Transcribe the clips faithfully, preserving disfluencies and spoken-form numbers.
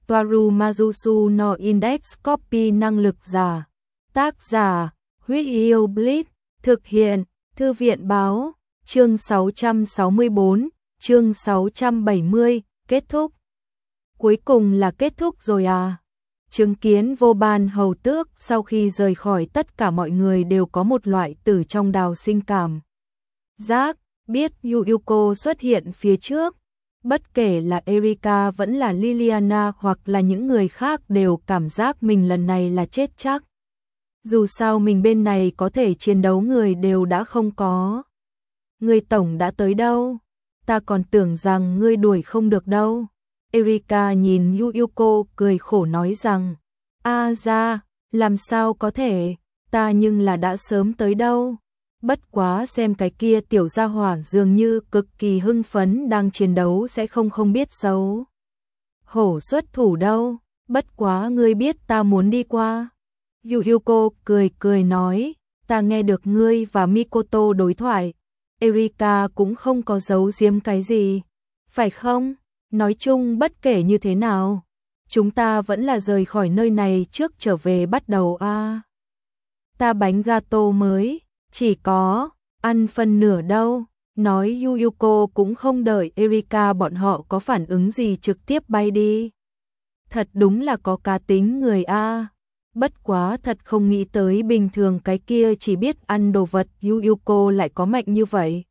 Toaru Majusu no Index Copy năng lực giả. Tác giả, Huyết Yêu Blitz, thực hiện, Thư viện báo, chương sáu trăm sáu mươi bốn, chương sáu trăm bảy mươi, kết thúc. Cuối cùng là kết thúc rồi à? Chứng kiến Vô Ban hầu tước sau khi rời khỏi, tất cả mọi người đều có một loại tử trong đào sinh cảm giác, biết Yu Yuko xuất hiện phía trước. Bất kể là Erika vẫn là Liliana hoặc là những người khác đều cảm giác mình lần này là chết chắc. Dù sao mình bên này có thể chiến đấu người đều đã không có. Người tổng đã tới đâu? Ta còn tưởng rằng ngươi đuổi không được đâu. Erika nhìn Yu Yuko cười khổ nói rằng, a ra, làm sao có thể, ta nhưng là đã sớm tới đâu. Bất quá xem cái kia tiểu gia hỏa dường như cực kỳ hưng phấn đang chiến đấu sẽ không không biết xấu hổ xuất thủ đâu. Bất quá ngươi biết ta muốn đi qua. Yu Yuko cười cười nói, ta nghe được ngươi và Mikoto đối thoại. Erika cũng không có giấu giếm cái gì, phải không? Nói chung bất kể như thế nào, chúng ta vẫn là rời khỏi nơi này trước trở về bắt đầu a. À, ta bánh gato mới chỉ có ăn phân nửa đâu. Nói Yu Yuko cũng không đợi Erika bọn họ có phản ứng gì trực tiếp bay đi. Thật đúng là có cá tính người a. À. Bất quá thật không nghĩ tới bình thường cái kia chỉ biết ăn đồ vật Yu Yuko lại có mạnh như vậy.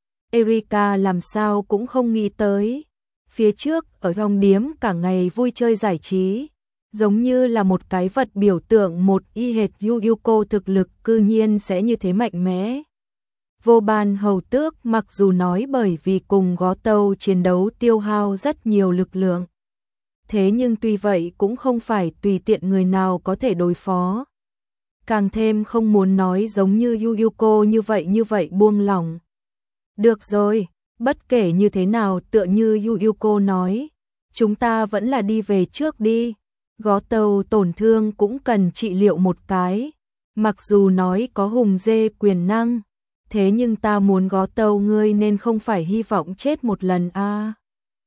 Erika làm sao cũng không nghĩ tới. Phía trước ở trong điếm cả ngày vui chơi giải trí, giống như là một cái vật biểu tượng một y hệt Yu Yuko thực lực cư nhiên sẽ như thế mạnh mẽ. Vô Ban hầu tước mặc dù nói bởi vì cùng Gó Tâu chiến đấu tiêu hao rất nhiều lực lượng, thế nhưng tuy vậy cũng không phải tùy tiện người nào có thể đối phó. Càng thêm không muốn nói giống như Yu Yuko như vậy như vậy buông lỏng. Được rồi, bất kể như thế nào tựa như Yu Yuko nói, chúng ta vẫn là đi về trước đi. Gó Tâu tổn thương cũng cần trị liệu một cái. Mặc dù nói có hùng dê quyền năng, thế nhưng ta muốn Gó Tâu ngươi nên không phải hy vọng chết một lần a. À.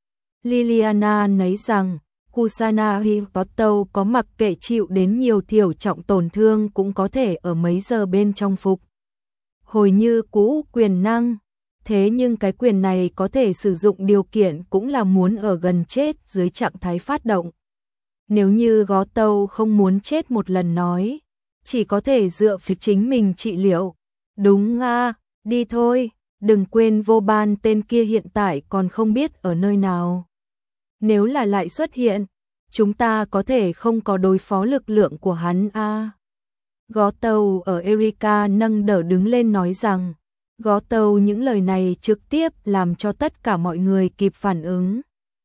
Liliana nói rằng, Kusanagi Gó Tâu có mặc kệ chịu đến nhiều thiểu trọng tổn thương cũng có thể ở mấy giờ bên trong phục hồi như cũ quyền năng. Thế nhưng cái quyền này có thể sử dụng điều kiện cũng là muốn ở gần chết dưới trạng thái phát động. Nếu như Gó Tâu không muốn chết một lần nói, chỉ có thể dựa vào chính mình trị liệu. Đúng à, đi thôi, đừng quên Vô Ban tên kia hiện tại còn không biết ở nơi nào. Nếu là lại xuất hiện, chúng ta có thể không có đối phó lực lượng của hắn a. À. Gó Tâu ở Erika nâng đỡ đứng lên nói rằng, Gó Tâu những lời này trực tiếp làm cho tất cả mọi người kịp phản ứng.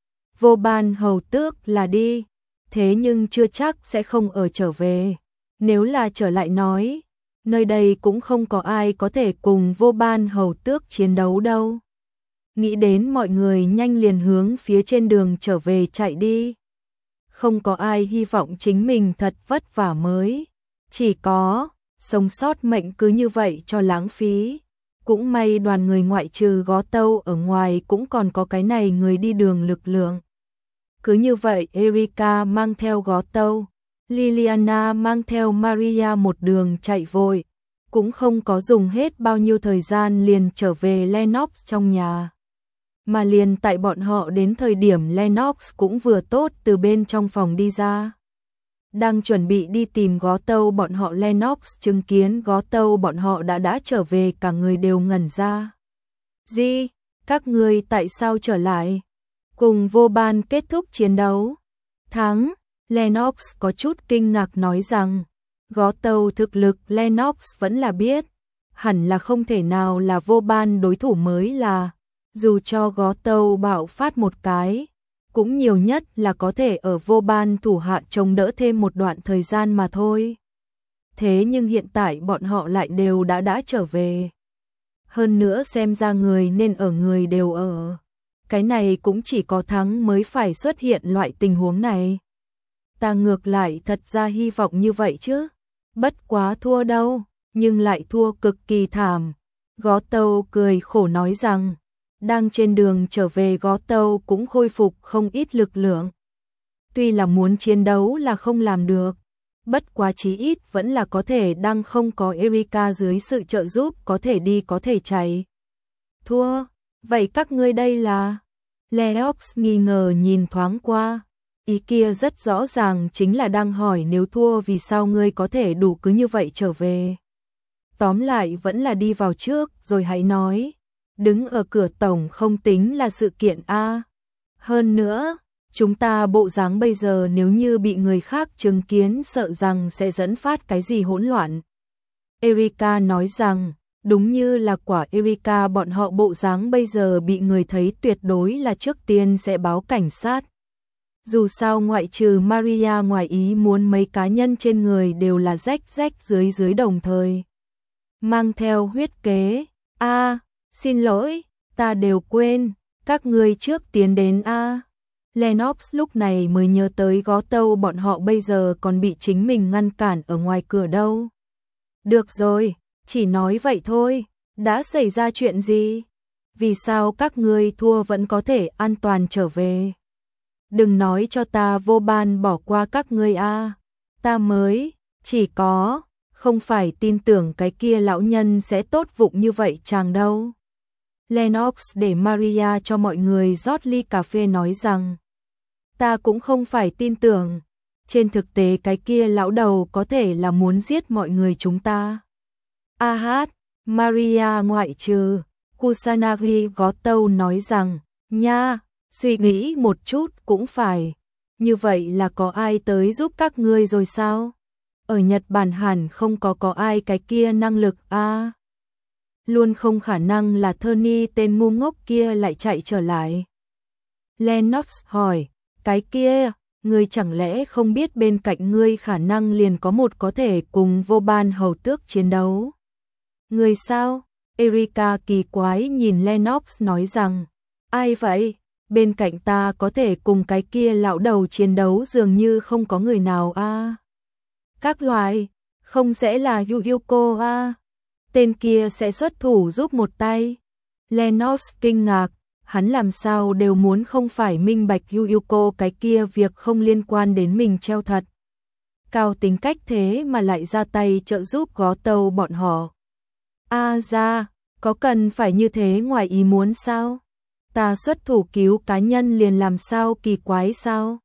Vô Ban hầu tước là đi, thế nhưng chưa chắc sẽ không ở trở về. Nếu là trở lại nói, nơi đây cũng không có ai có thể cùng Vô Ban hầu tước chiến đấu đâu. Nghĩ đến mọi người nhanh liền hướng phía trên đường trở về chạy đi. Không có ai hy vọng chính mình thật vất vả mới, chỉ có sống sót mệnh cứ như vậy cho lãng phí. Cũng may đoàn người ngoại trừ Gó Tâu ở ngoài cũng còn có cái này người đi đường lực lượng. Cứ như vậy Erika mang theo Gó Tâu, Liliana mang theo Maria một đường chạy vội, cũng không có dùng hết bao nhiêu thời gian liền trở về Lennox trong nhà. Mà liền tại bọn họ đến thời điểm Lennox cũng vừa tốt từ bên trong phòng đi ra. Đang chuẩn bị đi tìm Gó Tâu bọn họ, Lennox chứng kiến Gó Tâu bọn họ đã đã trở về, cả người đều ngẩn ra. Gì? Các ngươi tại sao trở lại? Cùng Vô Ban kết thúc chiến đấu. Thắng, Lennox có chút kinh ngạc nói rằng, Gó Tâu thực lực Lennox vẫn là biết, hẳn là không thể nào là Vô Ban đối thủ mới là, dù cho Gó Tâu bạo phát một cái, cũng nhiều nhất là có thể ở Vô Ban thủ hạ chống đỡ thêm một đoạn thời gian mà thôi. Thế nhưng hiện tại bọn họ lại đều đã đã trở về. Hơn nữa xem ra người nên ở người đều ở. Cái này cũng chỉ có thắng mới phải xuất hiện loại tình huống này. Ta ngược lại thật ra hy vọng như vậy chứ. Bất quá thua đâu, nhưng lại thua cực kỳ thảm. Gó Tâu cười khổ nói rằng, đang trên đường trở về Gó Tâu cũng khôi phục không ít lực lượng. Tuy là muốn chiến đấu là không làm được, bất quá chí ít vẫn là có thể đang không có Erika dưới sự trợ giúp có thể đi có thể chạy. Thua, vậy các ngươi đây là... Leox nghi ngờ nhìn thoáng qua, ý kia rất rõ ràng chính là đang hỏi nếu thua vì sao ngươi có thể đủ cứ như vậy trở về. Tóm lại vẫn là đi vào trước rồi hãy nói, đứng ở cửa tổng không tính là sự kiện a. Hơn nữa, chúng ta bộ dáng bây giờ nếu như bị người khác chứng kiến sợ rằng sẽ dẫn phát cái gì hỗn loạn. Erika nói rằng, đúng như là quả Erika bọn họ bộ dáng bây giờ bị người thấy tuyệt đối là trước tiên sẽ báo cảnh sát. Dù sao ngoại trừ Maria ngoài ý muốn mấy cá nhân trên người đều là rách rách dưới dưới đồng thời. Mang theo huyết kế, a à, xin lỗi, ta đều quên, các ngươi trước tiến đến a. À. Lennox lúc này mới nhớ tới Gó Tâu bọn họ bây giờ còn bị chính mình ngăn cản ở ngoài cửa đâu. Được rồi, chỉ nói vậy thôi, đã xảy ra chuyện gì? Vì sao các ngươi thua vẫn có thể an toàn trở về? Đừng nói cho ta vô ban bỏ qua các ngươi a. À. Ta mới, chỉ có, không phải tin tưởng cái kia lão nhân sẽ tốt vụng như vậy chàng đâu. Lennox để Maria cho mọi người rót ly cà phê nói rằng, ta cũng không phải tin tưởng, trên thực tế cái kia lão đầu có thể là muốn giết mọi người chúng ta. A hát, Maria ngoại trừ, Kusanagi Gó Tâu nói rằng, nha, suy nghĩ một chút cũng phải, như vậy là có ai tới giúp các ngươi rồi sao? Ở Nhật Bản hẳn không có có ai cái kia năng lực a. À, luôn không khả năng là Tony tên ngu ngốc kia lại chạy trở lại. Lennox hỏi, cái kia, ngươi chẳng lẽ không biết bên cạnh ngươi khả năng liền có một có thể cùng vô ban hầu tước chiến đấu? Người sao? Erika kỳ quái nhìn Lennox nói rằng, ai vậy? Bên cạnh ta có thể cùng cái kia lão đầu chiến đấu dường như không có người nào a. À, các loại, không sẽ là Yuyuko a. À, tên kia sẽ xuất thủ giúp một tay. Lennox kinh ngạc, hắn làm sao đều muốn không phải minh bạch Yuyuko cái kia việc không liên quan đến mình treo thật. Cao tính cách thế mà lại ra tay trợ giúp Gó Tâu bọn họ. A à, ra, có cần phải như thế ngoài ý muốn sao? Ta xuất thủ cứu cá nhân liền làm sao kỳ quái sao?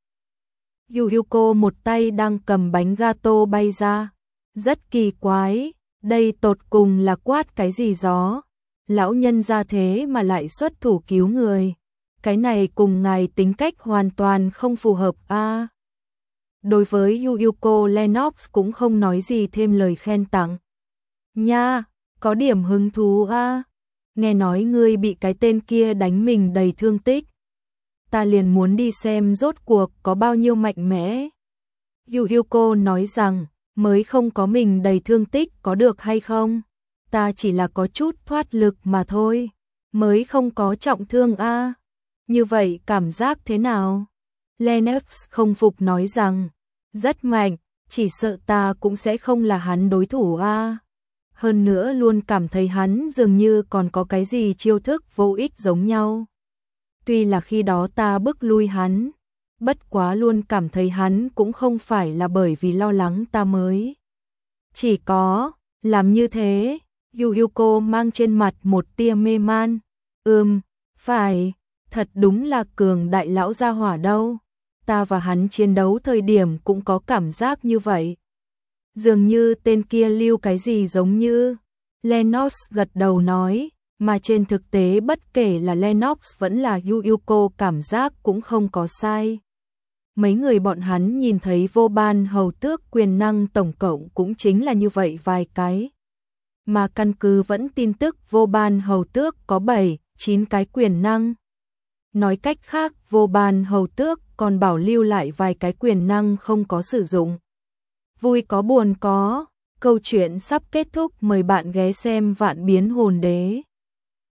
Yuyuko một tay đang cầm bánh gato bay ra. Rất kỳ quái, đây tột cùng là quát cái gì gió? Lão nhân ra thế mà lại xuất thủ cứu người. Cái này cùng ngài tính cách hoàn toàn không phù hợp a. À, đối với Yuyuko, Lennox cũng không nói gì thêm lời khen tặng. Nha, có điểm hứng thú a. À, nghe nói ngươi bị cái tên kia đánh mình đầy thương tích. Ta liền muốn đi xem rốt cuộc có bao nhiêu mạnh mẽ. Yuyuko nói rằng, mới không có mình đầy thương tích có được hay không? Ta chỉ là có chút thoát lực mà thôi, mới không có trọng thương a. À, như vậy cảm giác thế nào? Lennox không phục nói rằng, rất mạnh, chỉ sợ ta cũng sẽ không là hắn đối thủ a. À, hơn nữa luôn cảm thấy hắn dường như còn có cái gì chiêu thức vô ích giống nhau. Tuy là khi đó ta bức lui hắn, bất quá luôn cảm thấy hắn cũng không phải là bởi vì lo lắng ta mới. Chỉ có, làm như thế, Yuyuko mang trên mặt một tia mê man. Ừm, phải, thật đúng là cường đại lão gia hỏa đâu. Ta và hắn chiến đấu thời điểm cũng có cảm giác như vậy. Dường như tên kia lưu cái gì giống như. Lennox gật đầu nói, mà trên thực tế bất kể là Lennox vẫn là Yuyuko cảm giác cũng không có sai. Mấy người bọn hắn nhìn thấy vô ban hầu tước quyền năng tổng cộng cũng chính là như vậy vài cái. Mà căn cứ vẫn tin tức vô ban hầu tước có bảy, chín cái quyền năng. Nói cách khác, vô ban hầu tước còn bảo lưu lại vài cái quyền năng không có sử dụng. Vui có buồn có, câu chuyện sắp kết thúc, mời bạn ghé xem Vạn Biến Hồn Đế.